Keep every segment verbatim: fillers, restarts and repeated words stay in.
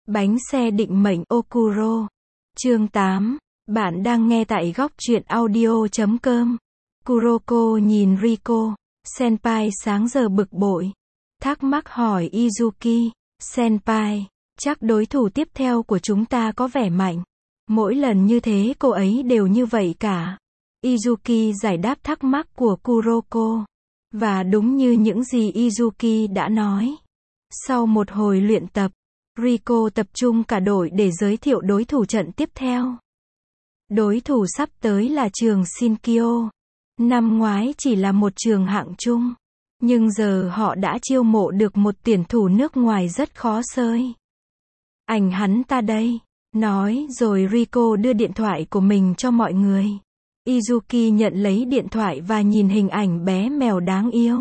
Bánh xe định mệnh Okuro. Chương tám. Bạn đang nghe tại góc truyện audio chấm com. Kuroko nhìn Riko. Senpai sáng giờ bực bội. Thắc mắc hỏi Izuki. Senpai, chắc đối thủ tiếp theo của chúng ta có vẻ mạnh. Mỗi lần như thế cô ấy đều như vậy cả. Izuki giải đáp thắc mắc của Kuroko. Và đúng như những gì Izuki đã nói. Sau một hồi luyện tập, Riko tập trung cả đội để giới thiệu đối thủ trận tiếp theo. Đối thủ sắp tới là trường Shinkyo. Năm ngoái chỉ là một trường hạng trung. Nhưng giờ họ đã chiêu mộ được một tuyển thủ nước ngoài rất khó xơi. Ảnh hắn ta đây. Nói rồi Riko đưa điện thoại của mình cho mọi người. Izuki nhận lấy điện thoại và nhìn hình ảnh bé mèo đáng yêu.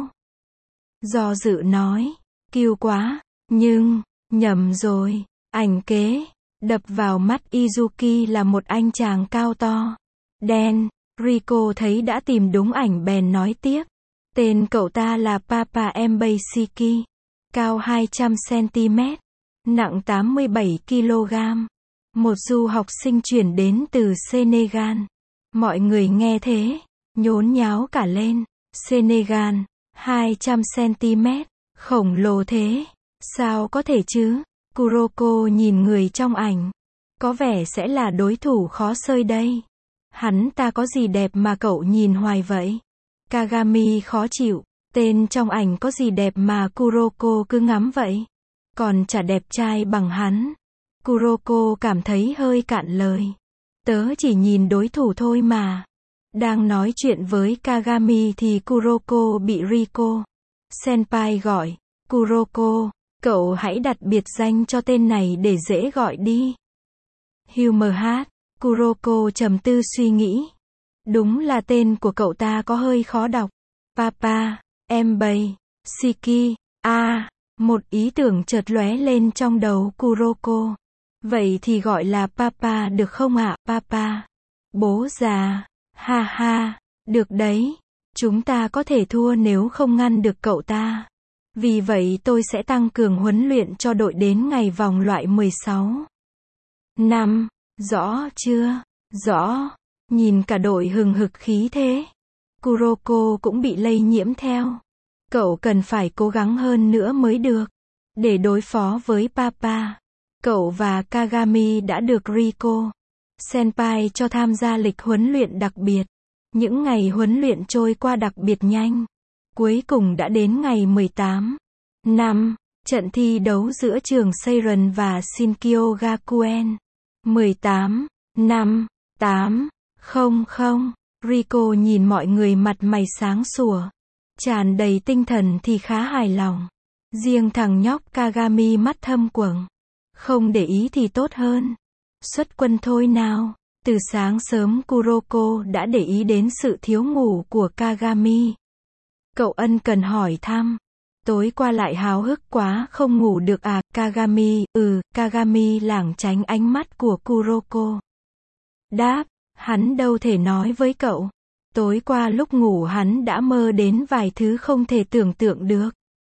Do dự nói. Cute quá. Nhưng, nhầm rồi. Ảnh kế. Đập vào mắt Izuki là một anh chàng cao to. Đen. Riko thấy đã tìm đúng ảnh bèn nói tiếp. Tên cậu ta là Papa Embaisiki. Cao hai trăm xăng-ti-mét. Nặng tám mươi bảy ki lô gam. Một du học sinh chuyển đến từ Senegal. Mọi người nghe thế, nhốn nháo cả lên. Senegal, hai trăm xăng-ti-mét, khổng lồ thế. Sao có thể chứ? Kuroko nhìn người trong ảnh. Có vẻ sẽ là đối thủ khó xơi đây. Hắn ta có gì đẹp mà cậu nhìn hoài vậy? Kagami khó chịu. Tên trong ảnh có gì đẹp mà Kuroko cứ ngắm vậy? Còn chả đẹp trai bằng hắn. Kuroko cảm thấy hơi cạn lời. Tớ chỉ nhìn đối thủ thôi mà. Đang nói chuyện với Kagami thì Kuroko bị Riko Senpai gọi. Kuroko, cậu hãy đặt biệt danh cho tên này để dễ gọi đi. Humor Hat. Kuroko trầm tư suy nghĩ. Đúng là tên của cậu ta có hơi khó đọc. Papa, Embai, Shiki, à, một ý tưởng chợt lóe lên trong đầu Kuroko. Vậy thì gọi là Papa được không ạ? Papa. Bố già. Ha ha, được đấy. Chúng ta có thể thua nếu không ngăn được cậu ta. Vì vậy tôi sẽ tăng cường huấn luyện cho đội đến ngày vòng loại mười sáu. Năm. Rõ chưa? Rõ. Nhìn cả đội hừng hực khí thế. Kuroko cũng bị lây nhiễm theo. Cậu cần phải cố gắng hơn nữa mới được. Để đối phó với Papa. Cậu và Kagami đã được Riko Senpai cho tham gia lịch huấn luyện đặc biệt. Những ngày huấn luyện trôi qua đặc biệt nhanh. Cuối cùng đã đến ngày mười tám. Năm. Trận thi đấu giữa trường Seiran và Shinkyo Gakuen. mười tám. Năm. Tám. Không không. Riko nhìn mọi người mặt mày sáng sủa. Tràn đầy tinh thần thì khá hài lòng. Riêng thằng nhóc Kagami mắt thâm quầng. Không để ý thì tốt hơn. Xuất quân thôi nào. Từ sáng sớm Kuroko đã để ý đến sự thiếu ngủ của Kagami. Cậu ân cần hỏi thăm. Tối qua lại háo hức quá không ngủ được à? Kagami, ừ, Kagami lảng tránh ánh mắt của Kuroko. Đáp, hắn đâu thể nói với cậu. Tối qua lúc ngủ hắn đã mơ đến vài thứ không thể tưởng tượng được.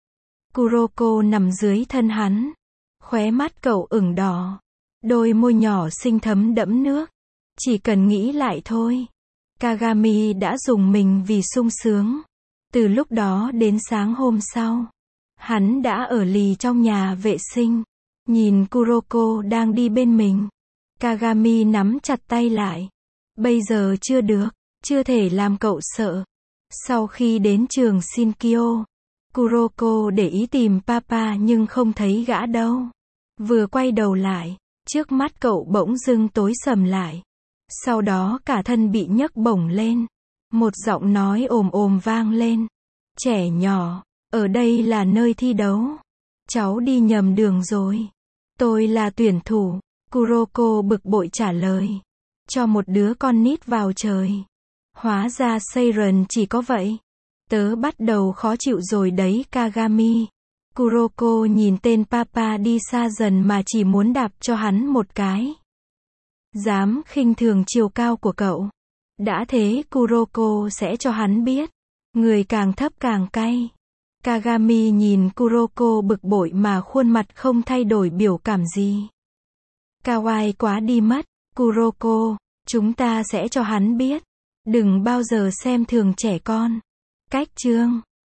Kuroko nằm dưới thân hắn. Khóe mắt cậu ửng đỏ. Đôi môi nhỏ xinh thấm đẫm nước. Chỉ cần nghĩ lại thôi. Kagami đã rùng mình vì sung sướng. Từ lúc đó đến sáng hôm sau. Hắn đã ở lì trong nhà vệ sinh. Nhìn Kuroko đang đi bên mình. Kagami nắm chặt tay lại. Bây giờ chưa được. Chưa thể làm cậu sợ. Sau khi đến trường Shinkyo. Kuroko để ý tìm Papa nhưng không thấy gã đâu. Vừa quay đầu lại. Trước mắt cậu bỗng dưng tối sầm lại. Sau đó cả thân bị nhấc bổng lên. Một giọng nói ồm ồm vang lên. Trẻ nhỏ, ở đây là nơi thi đấu. Cháu đi nhầm đường rồi. Tôi là tuyển thủ. Kuroko bực bội trả lời. Cho một đứa con nít vào trời. Hóa ra Seiran chỉ có vậy. Tớ bắt đầu khó chịu rồi đấy Kagami. Kuroko nhìn tên Papa đi xa dần mà chỉ muốn đạp cho hắn một cái. Dám khinh thường chiều cao của cậu. Đã thế Kuroko sẽ cho hắn biết. Người càng thấp càng cay. Kagami nhìn Kuroko bực bội mà khuôn mặt không thay đổi biểu cảm gì. Kawaii quá đi mất. Kuroko, chúng ta sẽ cho hắn biết. Đừng bao giờ xem thường trẻ con. Cách chương